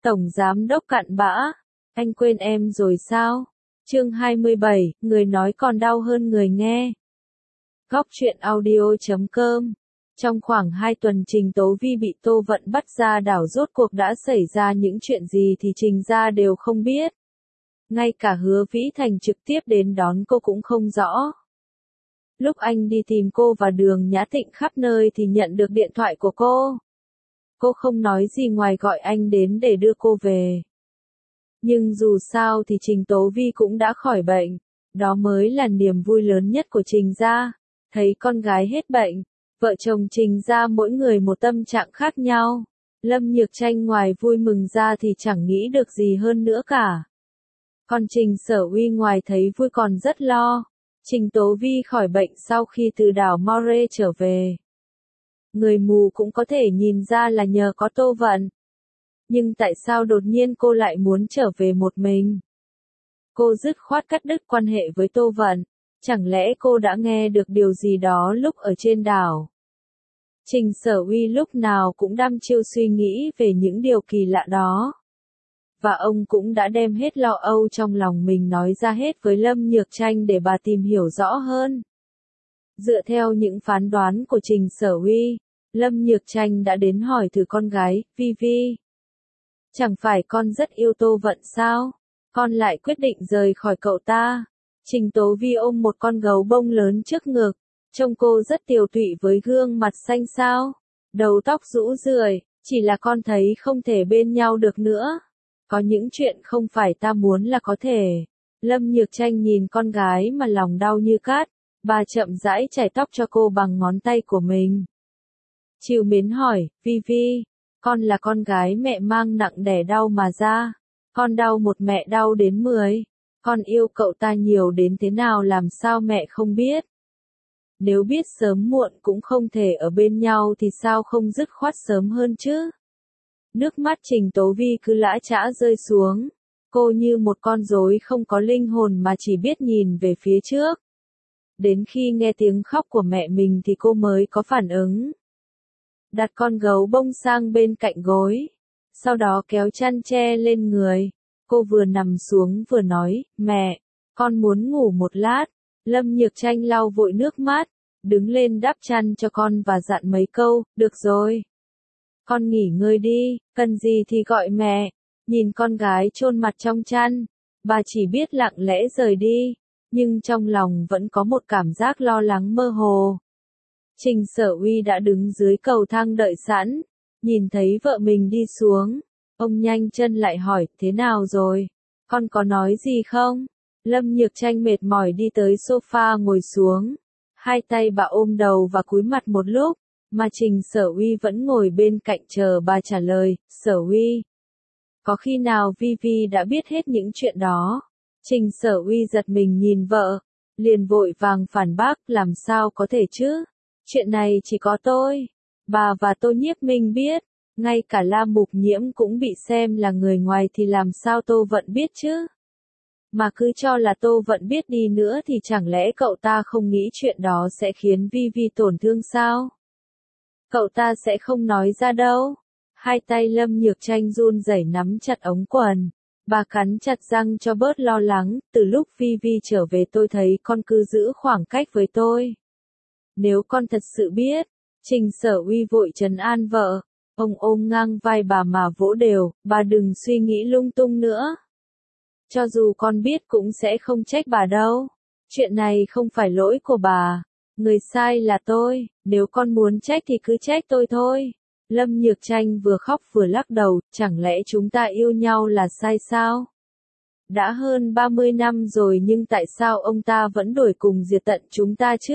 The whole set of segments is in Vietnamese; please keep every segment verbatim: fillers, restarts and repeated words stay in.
Tổng Giám Đốc cặn bã, anh quên em rồi sao? Chương hai mươi bảy, người nói còn đau hơn người nghe. Góc truyện audio chấm com. Trong khoảng hai tuần Trình Tố Vi bị Tô Vận bắt ra đảo rốt cuộc đã xảy ra những chuyện gì thì Trình gia đều không biết. Ngay cả Hứa Vĩ Thành trực tiếp đến đón cô cũng không rõ. Lúc anh đi tìm cô và Đường Nhã Tịnh khắp nơi thì nhận được điện thoại của cô. Cô không nói gì ngoài gọi anh đến để đưa cô về. Nhưng dù sao thì Trình Tố Vi cũng đã khỏi bệnh. Đó mới là niềm vui lớn nhất của Trình gia. Thấy con gái hết bệnh, vợ chồng Trình gia mỗi người một tâm trạng khác nhau. Lâm Nhược Tranh ngoài vui mừng ra thì chẳng nghĩ được gì hơn nữa cả. Còn Trình Sở Uy ngoài thấy vui còn rất lo. Trình Tố Vi khỏi bệnh sau khi từ đảo Maure trở về. Người mù cũng có thể nhìn ra là nhờ có Tô Vận. Nhưng tại sao đột nhiên cô lại muốn trở về một mình? Cô dứt khoát cắt đứt quan hệ với Tô Vận. Chẳng lẽ cô đã nghe được điều gì đó lúc ở trên đảo? Trình Sở Uy lúc nào cũng đăm chiêu suy nghĩ về những điều kỳ lạ đó. Và ông cũng đã đem hết lo âu trong lòng mình nói ra hết với Lâm Nhược Tranh để bà tìm hiểu rõ hơn. Dựa theo những phán đoán của Trình Sở Uy, Lâm Nhược Tranh đã đến hỏi thử con gái, Vi Vi. Chẳng phải con rất yêu Tô Vận sao? Con lại quyết định rời khỏi cậu ta. Trình Tố Vi ôm một con gấu bông lớn trước ngực. Trông cô rất tiều tụy với gương mặt xanh xao. Đầu tóc rũ rượi, chỉ là con thấy không thể bên nhau được nữa. Có những chuyện không phải ta muốn là có thể. Lâm Nhược Tranh nhìn con gái mà lòng đau như cát. Bà chậm rãi chải tóc cho cô bằng ngón tay của mình. Trìu mến hỏi, Vi Vi, con là con gái mẹ mang nặng đẻ đau mà ra. Con đau một mẹ đau đến mười. Con yêu cậu ta nhiều đến thế nào làm sao mẹ không biết. Nếu biết sớm muộn cũng không thể ở bên nhau thì sao không dứt khoát sớm hơn chứ. Nước mắt Trình Tố Vi cứ lã chã rơi xuống. Cô như một con rối không có linh hồn mà chỉ biết nhìn về phía trước. Đến khi nghe tiếng khóc của mẹ mình thì cô mới có phản ứng. Đặt con gấu bông sang bên cạnh gối. Sau đó kéo chăn che lên người. Cô vừa nằm xuống vừa nói, mẹ, con muốn ngủ một lát. Lâm Nhược Tranh lau vội nước mắt, đứng lên đắp chăn cho con và dặn mấy câu, được rồi. Con nghỉ ngơi đi, cần gì thì gọi mẹ. Nhìn con gái chôn mặt trong chăn, bà chỉ biết lặng lẽ rời đi, nhưng trong lòng vẫn có một cảm giác lo lắng mơ hồ. Trình Sở Uy đã đứng dưới cầu thang đợi sẵn, nhìn thấy vợ mình đi xuống. Ông nhanh chân lại hỏi, thế nào rồi? Con có nói gì không? Lâm Nhược Tranh mệt mỏi đi tới sofa ngồi xuống. Hai tay bà ôm đầu và cúi mặt một lúc, mà Trình Sở Uy vẫn ngồi bên cạnh chờ bà trả lời, Sở Uy. Có khi nào Vi Vi đã biết hết những chuyện đó? Trình Sở Uy giật mình nhìn vợ, liền vội vàng phản bác, làm sao có thể chứ? Chuyện này chỉ có tôi, bà và Tô Nhiếp Minh biết. Ngay cả La Mục Nhiễm cũng bị xem là người ngoài thì làm sao Tô Vận biết chứ? Mà cứ cho là Tô Vận biết đi nữa thì chẳng lẽ cậu ta không nghĩ chuyện đó sẽ khiến Vi Vi tổn thương sao? Cậu ta sẽ không nói ra đâu. Hai tay Lâm Nhược Tranh run rẩy nắm chặt ống quần. Bà cắn chặt răng cho bớt lo lắng, từ lúc Vi Vi trở về tôi thấy con cứ giữ khoảng cách với tôi. Nếu con thật sự biết, Trình Sở Uy vội trấn an vợ. Ông ôm ngang vai bà mà vỗ đều, bà đừng suy nghĩ lung tung nữa. Cho dù con biết cũng sẽ không trách bà đâu. Chuyện này không phải lỗi của bà. Người sai là tôi, nếu con muốn trách thì cứ trách tôi thôi. Lâm Nhược Tranh vừa khóc vừa lắc đầu, chẳng lẽ chúng ta yêu nhau là sai sao? Đã hơn ba mươi năm rồi nhưng tại sao ông ta vẫn đuổi cùng diệt tận chúng ta chứ?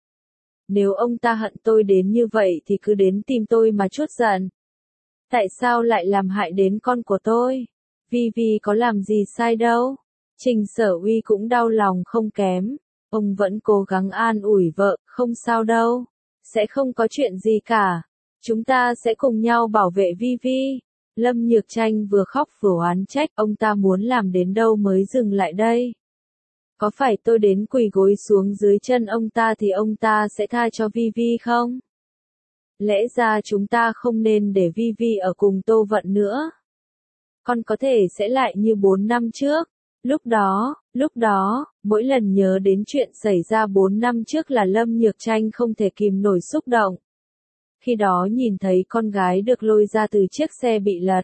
Nếu ông ta hận tôi đến như vậy thì cứ đến tìm tôi mà trút giận. Tại sao lại làm hại đến con của tôi? Vi Vi có làm gì sai đâu. Trình Sở Uy cũng đau lòng không kém. Ông vẫn cố gắng an ủi vợ, không sao đâu. Sẽ không có chuyện gì cả. Chúng ta sẽ cùng nhau bảo vệ Vi Vi. Lâm Nhược Tranh vừa khóc vừa oán trách, ông ta muốn làm đến đâu mới dừng lại đây. Có phải tôi đến quỳ gối xuống dưới chân ông ta thì ông ta sẽ tha cho Vi Vi không? Lẽ ra chúng ta không nên để Vi Vi ở cùng Tô Vận nữa. con có thể sẽ lại như bốn năm trước. Lúc đó, lúc đó, mỗi lần nhớ đến chuyện xảy ra bốn năm trước là Lâm Nhược Tranh không thể kìm nổi xúc động. Khi đó nhìn thấy con gái được lôi ra từ chiếc xe bị lật.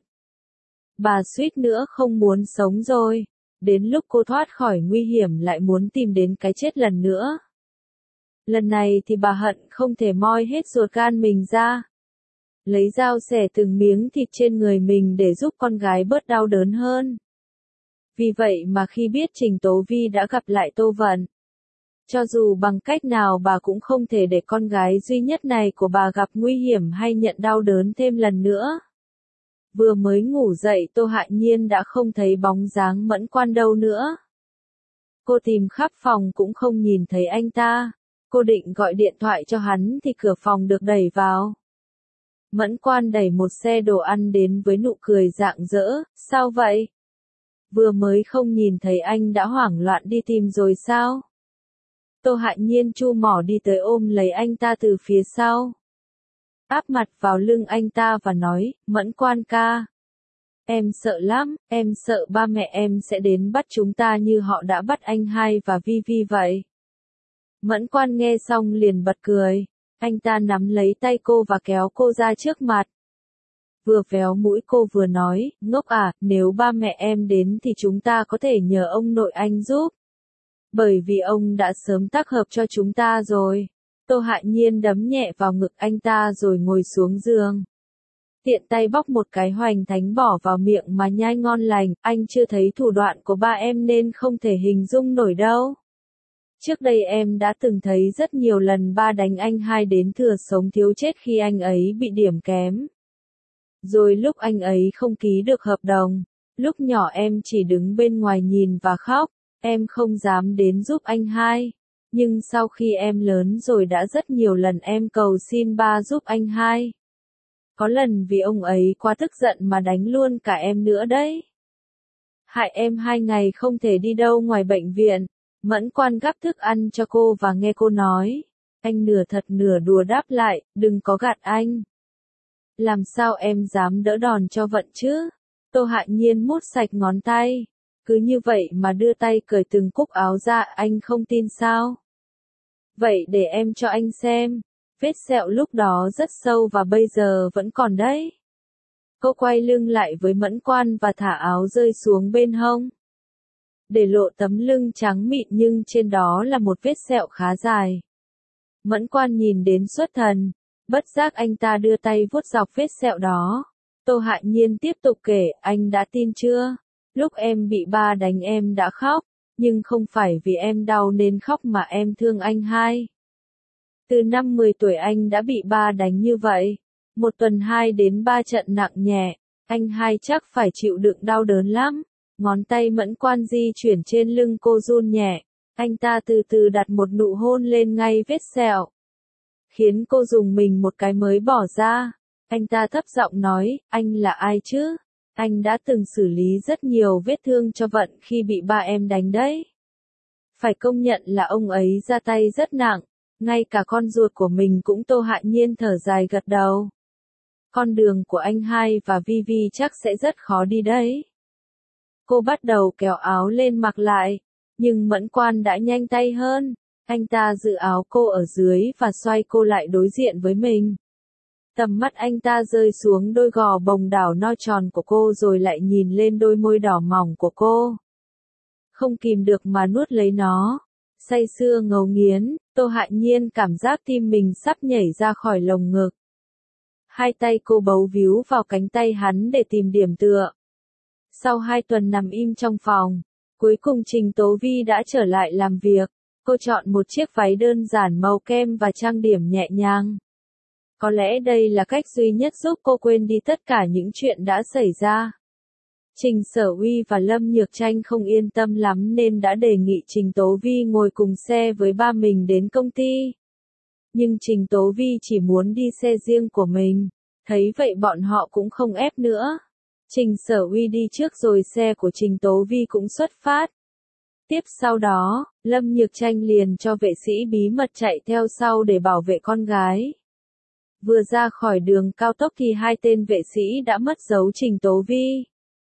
Bà suýt nữa không muốn sống rồi. Đến lúc cô thoát khỏi nguy hiểm lại muốn tìm đến cái chết lần nữa. Lần này thì bà hận không thể moi hết ruột gan mình ra. Lấy dao xẻ từng miếng thịt trên người mình để giúp con gái bớt đau đớn hơn. Vì vậy mà khi biết Trình Tố Vi đã gặp lại Tô Vận, cho dù bằng cách nào bà cũng không thể để con gái duy nhất này của bà gặp nguy hiểm hay nhận đau đớn thêm lần nữa. Vừa mới ngủ dậy Tô Hại Nhiên đã không thấy bóng dáng Mẫn Quan đâu nữa. Cô tìm khắp phòng cũng không nhìn thấy anh ta. Cô định gọi điện thoại cho hắn thì cửa phòng được đẩy vào. Mẫn Quan đẩy một xe đồ ăn đến với nụ cười rạng rỡ, sao vậy? Vừa mới không nhìn thấy anh đã hoảng loạn đi tìm rồi sao? Tô Hại Nhiên chu mỏ đi tới ôm lấy anh ta từ phía sau. Áp mặt vào lưng anh ta và nói, Mẫn Quan ca. Em sợ lắm, em sợ ba mẹ em sẽ đến bắt chúng ta như họ đã bắt anh hai và Vi Vi vậy. Mẫn Quan nghe xong liền bật cười. Anh ta nắm lấy tay cô và kéo cô ra trước mặt. Vừa véo mũi cô vừa nói, ngốc à, nếu ba mẹ em đến thì chúng ta có thể nhờ ông nội anh giúp. Bởi vì ông đã sớm tác hợp cho chúng ta rồi. Tô Hại Nhiên đấm nhẹ vào ngực anh ta rồi ngồi xuống giường. Tiện tay bóc một cái hoành thánh bỏ vào miệng mà nhai ngon lành, anh chưa thấy thủ đoạn của ba em nên không thể hình dung nổi đâu. Trước đây em đã từng thấy rất nhiều lần ba đánh anh hai đến thừa sống thiếu chết khi anh ấy bị điểm kém. Rồi lúc anh ấy không ký được hợp đồng, lúc nhỏ em chỉ đứng bên ngoài nhìn và khóc, em không dám đến giúp anh hai. Nhưng sau khi em lớn rồi đã rất nhiều lần em cầu xin ba giúp anh hai. Có lần vì ông ấy quá tức giận mà đánh luôn cả em nữa đấy. Hại em hai ngày không thể đi đâu ngoài bệnh viện. Mẫn Quan gắp thức ăn cho cô và nghe cô nói. Anh nửa thật nửa đùa đáp lại, đừng có gạt anh. Làm sao em dám đỡ đòn cho Vận chứ? Tô Hại Nhiên mút sạch ngón tay. Cứ như vậy mà đưa tay cởi từng cúc áo ra, anh không tin sao? Vậy để em cho anh xem. Vết sẹo lúc đó rất sâu và bây giờ vẫn còn đấy. Cô quay lưng lại với Mẫn Quan và thả áo rơi xuống bên hông. Để lộ tấm lưng trắng mịn nhưng trên đó là một vết sẹo khá dài. Mẫn Quan nhìn đến xuất thần, bất giác anh ta đưa tay vuốt dọc vết sẹo đó. Tô Hại Nhiên tiếp tục kể, anh đã tin chưa? Lúc em bị ba đánh em đã khóc, nhưng không phải vì em đau nên khóc mà em thương anh hai. Từ năm mười tuổi anh đã bị ba đánh như vậy. Một tuần hai đến ba trận nặng nhẹ, anh hai chắc phải chịu đựng đau đớn lắm. Ngón tay Mẫn Quan di chuyển trên lưng cô run nhẹ. Anh ta từ từ đặt một nụ hôn lên ngay vết sẹo. Khiến cô dùng mình một cái mới bỏ ra. Anh ta thấp giọng nói, anh là ai chứ? Anh đã từng xử lý rất nhiều vết thương cho Vận khi bị ba em đánh đấy. Phải công nhận là ông ấy ra tay rất nặng. Ngay cả con ruột của mình cũng Tô Hại Nhiên thở dài gật đầu. Con đường của anh hai và Vi Vi chắc sẽ rất khó đi đấy. Cô bắt đầu kéo áo lên mặc lại, nhưng Mẫn Quan đã nhanh tay hơn. Anh ta giữ áo cô ở dưới và xoay cô lại đối diện với mình. Tầm mắt anh ta rơi xuống đôi gò bồng đảo no tròn của cô rồi lại nhìn lên đôi môi đỏ mỏng của cô. Không kìm được mà nuốt lấy nó. Say sưa ngấu nghiến, Tô Hại Nhiên cảm giác tim mình sắp nhảy ra khỏi lồng ngực. Hai tay cô bấu víu vào cánh tay hắn để tìm điểm tựa. Sau hai tuần nằm im trong phòng, cuối cùng Trình Tố Vi đã trở lại làm việc. Cô chọn một chiếc váy đơn giản màu kem và trang điểm nhẹ nhàng. Có lẽ đây là cách duy nhất giúp cô quên đi tất cả những chuyện đã xảy ra. Trình Sở Uy và Lâm Nhược Tranh không yên tâm lắm nên đã đề nghị Trình Tố Vi ngồi cùng xe với ba mình đến công ty. Nhưng Trình Tố Vi chỉ muốn đi xe riêng của mình, thấy vậy bọn họ cũng không ép nữa. Trình Sở Uy đi trước rồi xe của Trình Tố Vi cũng xuất phát. Tiếp sau đó, Lâm Nhược Tranh liền cho vệ sĩ bí mật chạy theo sau để bảo vệ con gái. Vừa ra khỏi đường cao tốc thì hai tên vệ sĩ đã mất dấu Trình Tố Vi.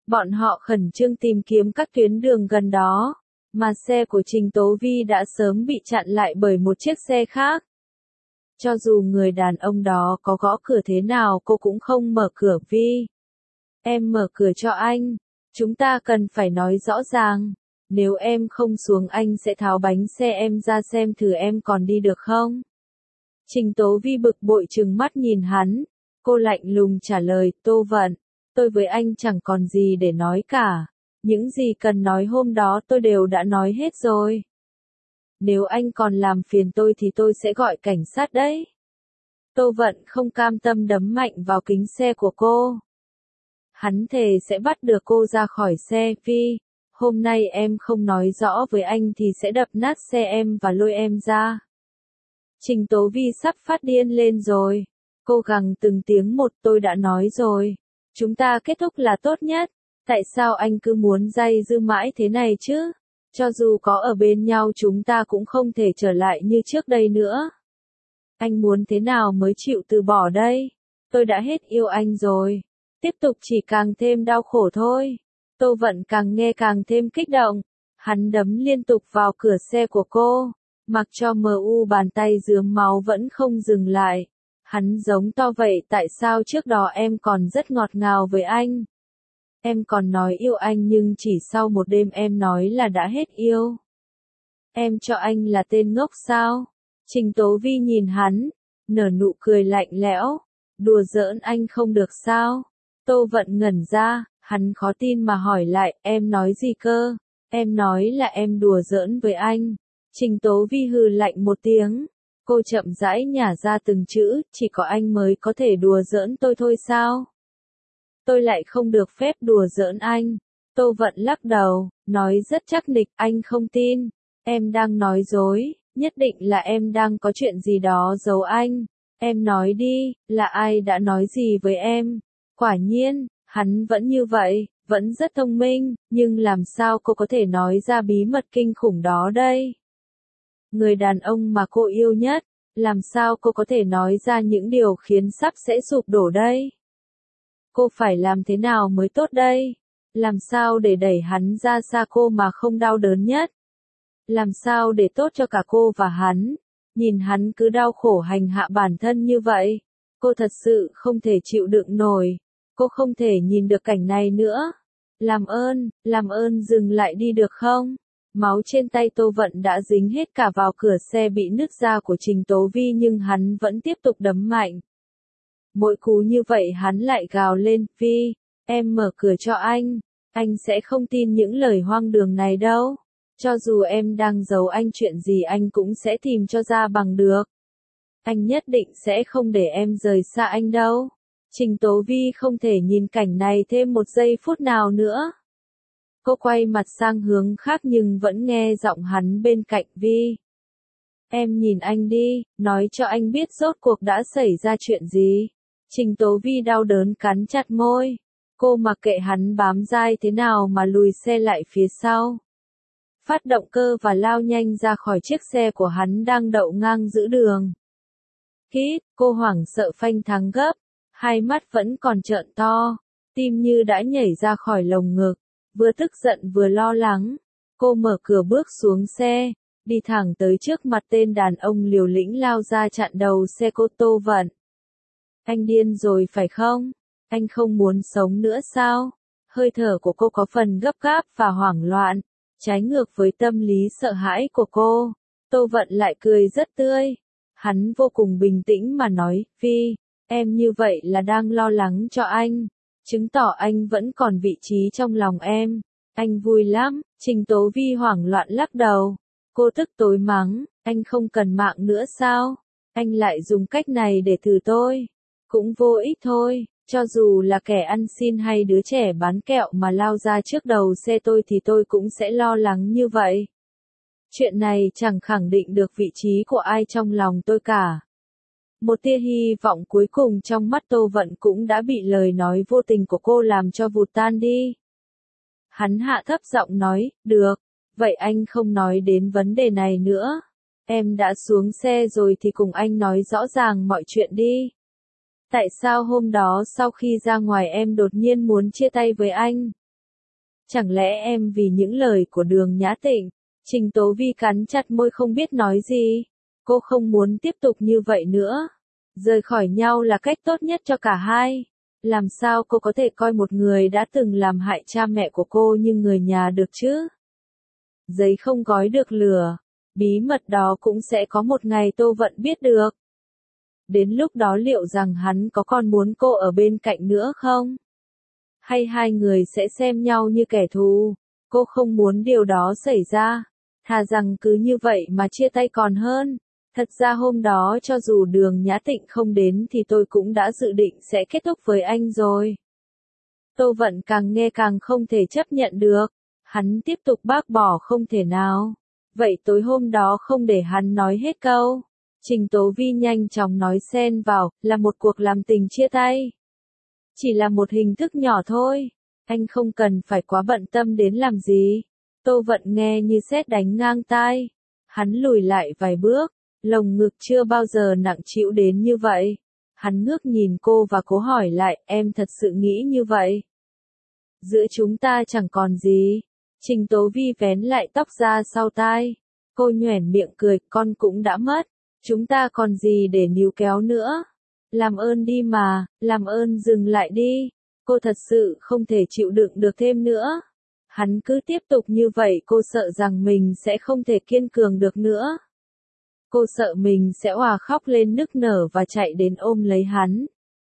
Bọn họ khẩn trương tìm kiếm các tuyến đường gần đó, mà xe của Trình Tố Vi đã sớm bị chặn lại bởi một chiếc xe khác. Cho dù người đàn ông đó có gõ cửa thế nào cô cũng không mở cửa. Vi, em mở cửa cho anh, chúng ta cần phải nói rõ ràng, nếu em không xuống anh sẽ tháo bánh xe em ra xem thử em còn đi được không. Trình Tố Vi bực bội trừng mắt nhìn hắn, cô lạnh lùng trả lời, Tô Vận, tôi với anh chẳng còn gì để nói cả, những gì cần nói hôm đó tôi đều đã nói hết rồi. Nếu anh còn làm phiền tôi thì tôi sẽ gọi cảnh sát đấy. Tô Vận không cam tâm đấm mạnh vào kính xe của cô. Hắn thề sẽ bắt được cô ra khỏi xe. Vi, hôm nay em không nói rõ với anh thì sẽ đập nát xe em và lôi em ra. Trình Tố Vi sắp phát điên lên rồi. Cô gằn từng tiếng một, tôi đã nói rồi. Chúng ta kết thúc là tốt nhất. Tại sao anh cứ muốn day dưa mãi thế này chứ? Cho dù có ở bên nhau chúng ta cũng không thể trở lại như trước đây nữa. Anh muốn thế nào mới chịu từ bỏ đây? Tôi đã hết yêu anh rồi. Tiếp tục chỉ càng thêm đau khổ thôi. Tô Vận càng nghe càng thêm kích động. Hắn đấm liên tục vào cửa xe của cô. Mặc cho mờ u bàn tay rướm máu vẫn không dừng lại. Hắn giống to, vậy tại sao trước đó em còn rất ngọt ngào với anh? Em còn nói yêu anh nhưng chỉ sau một đêm em nói là đã hết yêu. Em cho anh là tên ngốc sao? Trình Tố Vi nhìn hắn, nở nụ cười lạnh lẽo. Đùa giỡn anh không được sao? Tô Vận ngẩn ra, hắn khó tin mà hỏi lại, em nói gì cơ? Em nói là em đùa giỡn với anh. Trình Tố Vi hừ lạnh một tiếng. Cô chậm rãi nhả ra từng chữ, chỉ có anh mới có thể đùa giỡn tôi thôi sao? Tôi lại không được phép đùa giỡn anh. Tô Vận lắc đầu, nói rất chắc nịch, anh không tin. Em đang nói dối, nhất định là em đang có chuyện gì đó giấu anh. Em nói đi, là ai đã nói gì với em? Quả nhiên, hắn vẫn như vậy, vẫn rất thông minh, nhưng làm sao cô có thể nói ra bí mật kinh khủng đó đây? Người đàn ông mà cô yêu nhất, làm sao cô có thể nói ra những điều khiến sắp sẽ sụp đổ đây? Cô phải làm thế nào mới tốt đây? Làm sao để đẩy hắn ra xa cô mà không đau đớn nhất? Làm sao để tốt cho cả cô và hắn? Nhìn hắn cứ đau khổ hành hạ bản thân như vậy, cô thật sự không thể chịu đựng nổi. Cô không thể nhìn được cảnh này nữa. Làm ơn, làm ơn dừng lại đi được không? Máu trên tay Tô Vận đã dính hết cả vào cửa xe bị nứt ra của Trình Tố Vi nhưng hắn vẫn tiếp tục đấm mạnh. Mỗi cú như vậy hắn lại gào lên, Vi, em mở cửa cho anh. Anh sẽ không tin những lời hoang đường này đâu. Cho dù em đang giấu anh chuyện gì anh cũng sẽ tìm cho ra bằng được. Anh nhất định sẽ không để em rời xa anh đâu. Trình Tố Vi không thể nhìn cảnh này thêm một giây phút nào nữa. Cô quay mặt sang hướng khác nhưng vẫn nghe giọng hắn bên cạnh, Vi. Em nhìn anh đi, nói cho anh biết rốt cuộc đã xảy ra chuyện gì. Trình Tố Vi đau đớn cắn chặt môi. Cô mặc kệ hắn bám dai thế nào mà lùi xe lại phía sau. Phát động cơ và lao nhanh ra khỏi chiếc xe của hắn đang đậu ngang giữa đường. Kít, cô hoảng sợ phanh thắng gấp, hai mắt vẫn còn trợn to, tim như đã nhảy ra khỏi lồng ngực, vừa tức giận vừa lo lắng. Cô mở cửa bước xuống xe, đi thẳng tới trước mặt tên đàn ông liều lĩnh lao ra chặn đầu xe cô. Tô Vận. Anh điên rồi phải không? Anh không muốn sống nữa sao? Hơi thở của cô có phần gấp gáp và hoảng loạn, trái ngược với tâm lý sợ hãi của cô. Tô Vận lại cười rất tươi. Hắn vô cùng bình tĩnh mà nói, Vi, em như vậy là đang lo lắng cho anh, chứng tỏ anh vẫn còn vị trí trong lòng em. Anh vui lắm. Trình Tố Vi hoảng loạn lắc đầu. Cô tức tối mắng, anh không cần mạng nữa sao? Anh lại dùng cách này để thử tôi. Cũng vô ích thôi, cho dù là kẻ ăn xin hay đứa trẻ bán kẹo mà lao ra trước đầu xe tôi thì tôi cũng sẽ lo lắng như vậy. Chuyện này chẳng khẳng định được vị trí của ai trong lòng tôi cả. Một tia hy vọng cuối cùng trong mắt Tô Vận cũng đã bị lời nói vô tình của cô làm cho vụt tan đi. Hắn hạ thấp giọng nói, được, vậy anh không nói đến vấn đề này nữa. Em đã xuống xe rồi thì cùng anh nói rõ ràng mọi chuyện đi. Tại sao hôm đó sau khi ra ngoài em đột nhiên muốn chia tay với anh? Chẳng lẽ em vì những lời của Đường Nhã Tịnh? Trình Tố Vi cắn chặt môi không biết nói gì. Cô không muốn tiếp tục như vậy nữa. Rời khỏi nhau là cách tốt nhất cho cả hai. Làm sao cô có thể coi một người đã từng làm hại cha mẹ của cô như người nhà được chứ? Giấy không gói được lửa. Bí mật đó cũng sẽ có một ngày Tô Vận biết được. Đến lúc đó liệu rằng hắn có còn muốn cô ở bên cạnh nữa không? Hay hai người sẽ xem nhau như kẻ thù? Cô không muốn điều đó xảy ra. Thà rằng cứ như vậy mà chia tay còn hơn. Thật ra hôm đó cho dù Đường Nhã Tịnh không đến thì tôi cũng đã dự định sẽ kết thúc với anh rồi. Tô Vận càng nghe càng không thể chấp nhận được. Hắn tiếp tục bác bỏ không thể nào. Vậy tối hôm đó không để hắn nói hết câu. Trình Tố Vi nhanh chóng nói xen vào, là một cuộc làm tình chia tay. Chỉ là một hình thức nhỏ thôi. Anh không cần phải quá bận tâm đến làm gì. Tô Vận nghe như sét đánh ngang tai. Hắn lùi lại vài bước. Lồng ngực chưa bao giờ nặng trĩu đến như vậy. Hắn ngước nhìn cô và cố hỏi lại, em thật sự nghĩ như vậy? Giữa chúng ta chẳng còn gì. Trình Tố Vi vén lại tóc ra sau tai. Cô nhoẻn miệng cười, con cũng đã mất. Chúng ta còn gì để níu kéo nữa? Làm ơn đi mà, làm ơn dừng lại đi. Cô thật sự không thể chịu đựng được thêm nữa. Hắn cứ tiếp tục như vậy cô sợ rằng mình sẽ không thể kiên cường được nữa. Cô sợ mình sẽ òa khóc lên nức nở và chạy đến ôm lấy hắn.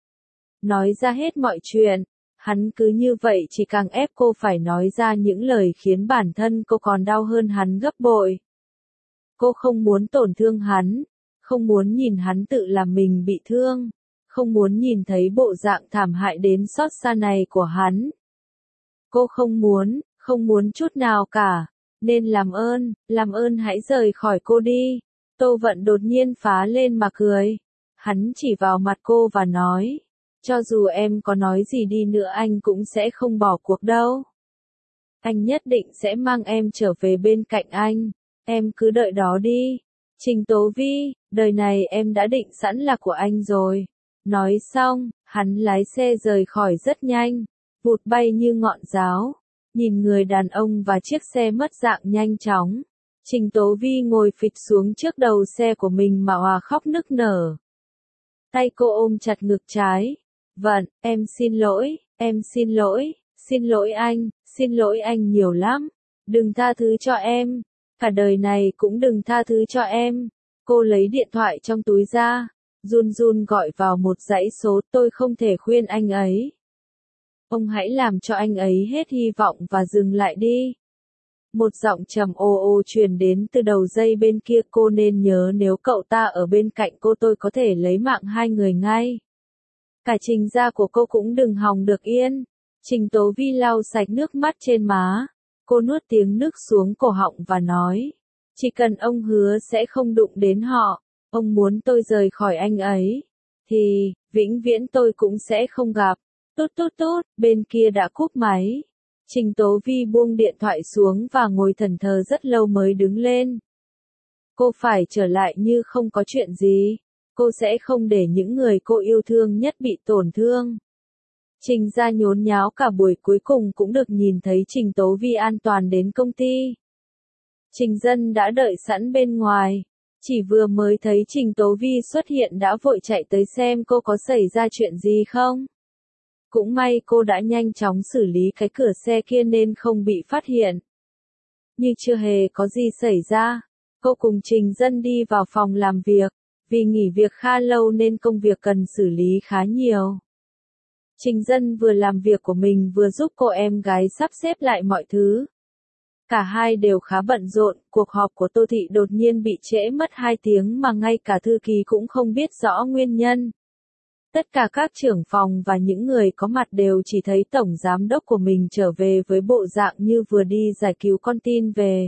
Nói ra hết mọi chuyện. Hắn cứ như vậy chỉ càng ép cô phải nói ra những lời khiến bản thân cô còn đau hơn hắn gấp bội. Cô không muốn tổn thương hắn. Không muốn nhìn hắn tự làm mình bị thương. Không muốn nhìn thấy bộ dạng thảm hại đến xót xa này của hắn. Cô không muốn, không muốn chút nào cả. Nên làm ơn, làm ơn hãy rời khỏi cô đi. Tô Vận đột nhiên phá lên mà cười. Hắn chỉ vào mặt cô và nói. Cho dù em có nói gì đi nữa anh cũng sẽ không bỏ cuộc đâu. Anh nhất định sẽ mang em trở về bên cạnh anh. Em cứ đợi đó đi. Trình Tố Vi, đời này em đã định sẵn là của anh rồi. Nói xong, hắn lái xe rời khỏi rất nhanh. Vụt bay như ngọn giáo. Nhìn người đàn ông và chiếc xe mất dạng nhanh chóng. Trình Tố Vi ngồi phịch xuống trước đầu xe của mình mà òa khóc nức nở. Tay cô ôm chặt ngực trái. Vận, em xin lỗi, em xin lỗi, xin lỗi anh, xin lỗi anh nhiều lắm. Đừng tha thứ cho em. Cả đời này cũng đừng tha thứ cho em. Cô lấy điện thoại trong túi ra. Run run gọi vào một dãy số, tôi không thể khuyên anh ấy. Ông hãy làm cho anh ấy hết hy vọng và dừng lại đi. Một giọng trầm ồ ồ truyền đến từ đầu dây bên kia, cô nên nhớ nếu cậu ta ở bên cạnh cô tôi có thể lấy mạng hai người ngay. Cả Trình gia của cô cũng đừng hòng được yên. Trình Tố Vi lau sạch nước mắt trên má. Cô nuốt tiếng nước xuống cổ họng và nói. Chỉ cần ông hứa sẽ không đụng đến họ. Ông muốn tôi rời khỏi anh ấy. Thì, vĩnh viễn tôi cũng sẽ không gặp. Tút tút tút, bên kia đã cúp máy. Trình Tố Vi buông điện thoại xuống và ngồi thẫn thờ rất lâu mới đứng lên. Cô phải trở lại như không có chuyện gì. Cô sẽ không để những người cô yêu thương nhất bị tổn thương. Trình gia nhốn nháo cả buổi cuối cùng cũng được nhìn thấy Trình Tố Vi an toàn đến công ty. Trình Dân đã đợi sẵn bên ngoài. Chỉ vừa mới thấy Trình Tố Vi xuất hiện đã vội chạy tới xem cô có xảy ra chuyện gì không. Cũng may cô đã nhanh chóng xử lý cái cửa xe kia nên không bị phát hiện. Như chưa hề có gì xảy ra, cô cùng Trình Dân đi vào phòng làm việc. Vì nghỉ việc khá lâu nên công việc cần xử lý khá nhiều. Trình Dân vừa làm việc của mình vừa giúp cô em gái sắp xếp lại mọi thứ. Cả hai đều khá bận rộn, cuộc họp của Tô Thị đột nhiên bị trễ mất hai tiếng mà ngay cả thư ký cũng không biết rõ nguyên nhân. Tất cả các trưởng phòng và những người có mặt đều chỉ thấy tổng giám đốc của mình trở về với bộ dạng như vừa đi giải cứu con tin về.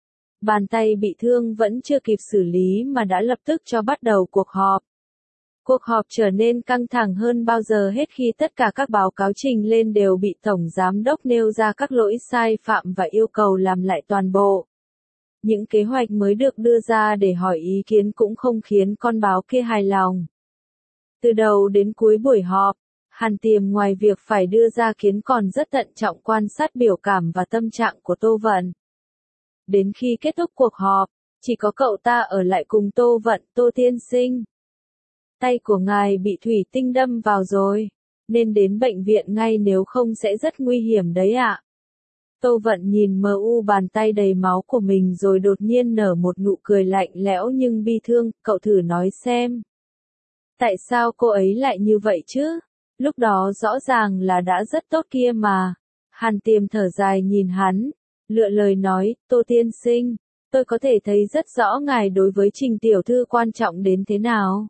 Bàn tay bị thương vẫn chưa kịp xử lý mà đã lập tức cho bắt đầu cuộc họp. Cuộc họp trở nên căng thẳng hơn bao giờ hết khi tất cả các báo cáo trình lên đều bị tổng giám đốc nêu ra các lỗi sai phạm và yêu cầu làm lại toàn bộ. Những kế hoạch mới được đưa ra để hỏi ý kiến cũng không khiến con báo kia hài lòng. Từ đầu đến cuối buổi họp, Hàn Tiềm ngoài việc phải đưa ra kiến còn rất thận trọng quan sát biểu cảm và tâm trạng của Tô Vận. Đến khi kết thúc cuộc họp, chỉ có cậu ta ở lại cùng Tô Vận. Tô tiên sinh, tay của ngài bị thủy tinh đâm vào rồi, nên đến bệnh viện ngay nếu không sẽ rất nguy hiểm đấy ạ. Tô Vận nhìn mờ u bàn tay đầy máu của mình rồi đột nhiên nở một nụ cười lạnh lẽo nhưng bi thương, cậu thử nói xem. Tại sao cô ấy lại như vậy chứ? Lúc đó rõ ràng là đã rất tốt kia mà. Hàn Tiềm thở dài nhìn hắn, lựa lời nói, Tô tiên sinh, tôi có thể thấy rất rõ ngài đối với Trình tiểu thư quan trọng đến thế nào.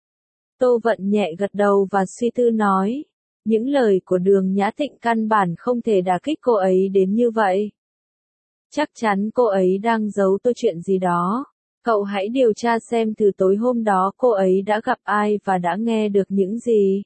Tô Vận nhẹ gật đầu và suy tư nói, những lời của Đường Nhã Tịnh căn bản không thể đả kích cô ấy đến như vậy. Chắc chắn cô ấy đang giấu tôi chuyện gì đó. Cậu hãy điều tra xem từ tối hôm đó cô ấy đã gặp ai và đã nghe được những gì.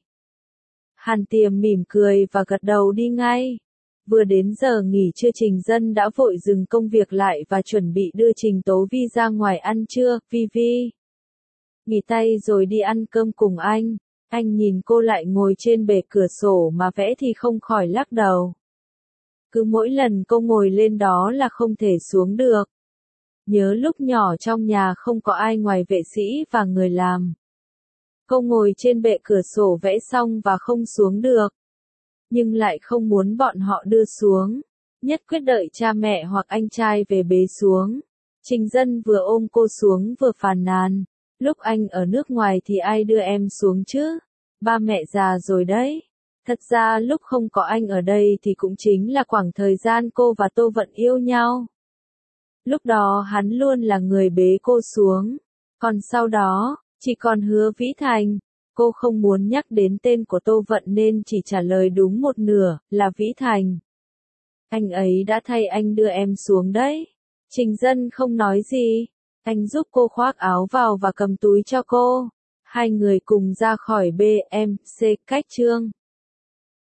Hàn Tiềm mỉm cười và gật đầu đi ngay. Vừa đến giờ nghỉ trưa Trình Dân đã vội dừng công việc lại và chuẩn bị đưa Trình Tố Vi ra ngoài ăn trưa. Vi Vi, nghỉ tay rồi đi ăn cơm cùng anh. Anh nhìn cô lại ngồi trên bệ cửa sổ mà vẽ thì không khỏi lắc đầu. Cứ mỗi lần cô ngồi lên đó là không thể xuống được. Nhớ lúc nhỏ trong nhà không có ai ngoài vệ sĩ và người làm. Cô ngồi trên bệ cửa sổ vẽ xong và không xuống được. Nhưng lại không muốn bọn họ đưa xuống. Nhất quyết đợi cha mẹ hoặc anh trai về bế xuống. Trình Dân vừa ôm cô xuống vừa phàn nàn. Lúc anh ở nước ngoài thì ai đưa em xuống chứ? Ba mẹ già rồi đấy. Thật ra lúc không có anh ở đây thì cũng chính là khoảng thời gian cô và Tô Vận yêu nhau. Lúc đó hắn luôn là người bế cô xuống. Còn sau đó, chỉ còn Hứa Vĩ Thành. Cô không muốn nhắc đến tên của Tô Vận nên chỉ trả lời đúng một nửa, là Vĩ Thành. Anh ấy đã thay anh đưa em xuống đấy. Trình Dân không nói gì. Anh giúp cô khoác áo vào và cầm túi cho cô. Hai người cùng ra khỏi B M C cách trương.